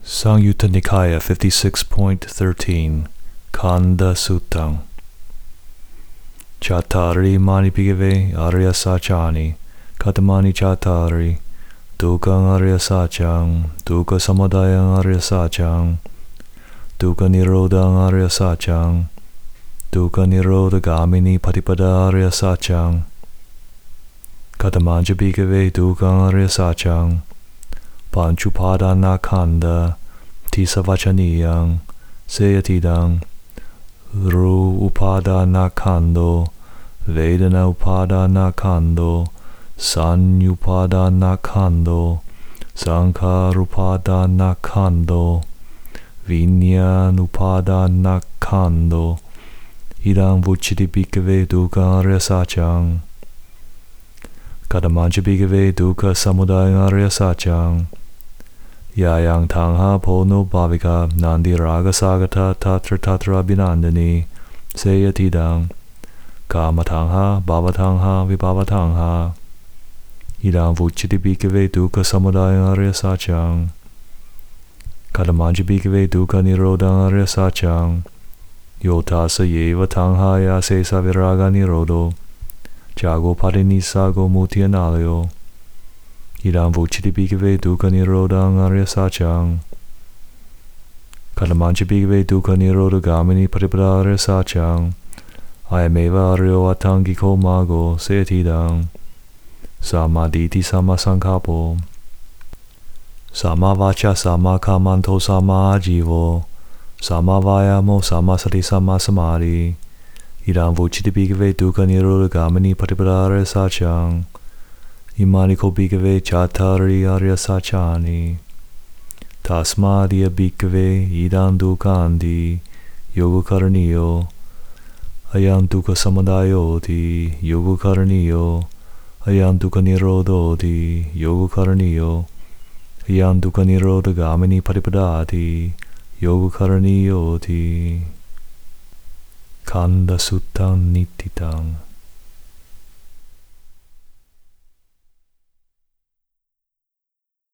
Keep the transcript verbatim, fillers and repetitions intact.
Samyutta Nikaya fifty-six point thirteen Kanda Suttam Chatari mani bhikkhave arya sachani katamani chatari dukkhaṃ arya sachang dukkha samudayaṃ arya sachang dukkha nirodhaṃ arya sachang dukkha nirodhagamini patipada arya sachang katamanja bhikkhave dukkhaṃ arya sachang panchupadana tisavachaniyam seyatidam ru upadana kando vedana upadana kando sanyupadana kando sankharupadana kando vinyanupadana kando idam vuciti bhikkhave dukkhaṃ arya sachang katamanja bhikkhave dukkha samudayaṃ arya sachang Yayang tangha pono bhavika nandi raga sagata tatra tatra abhinandani seyatidam kamatangha bhavatangha vibhavatangha idam vuciti bhikkhave dukkha samudayaṃ arya sachang katamanja bhikkhave dukkha nirodhaṃ arya sachang yotasa yeva tangha yase saviraga nirodho jago parinisa mutyanalayo idam vuciti bhikkhave dukkha nirodhaṃ arya sachang katamanja bhikkhave dukkha nirodhagamini patipada arya sachang ayameva aryo atangiko mago seyatidam samaditi samasankhapo samavacha samakamanto samajivo samavayamo samasati samasamadhi idam vuciti bhikkhave dukkha nirodhagamini patipada arya sachang imani ko bhikkhave chatari arya sachani tasmadiya bhikkhave idam dukkhandi yoga karaniyo ayam dukkha samudayo-ti yoga karaniyo ayam dukkha nirodho-ti yoga karaniyo ayam dukkha nirodhagamini patipada-ti yoga karaniyo-ti Kanda Suttam Nittitam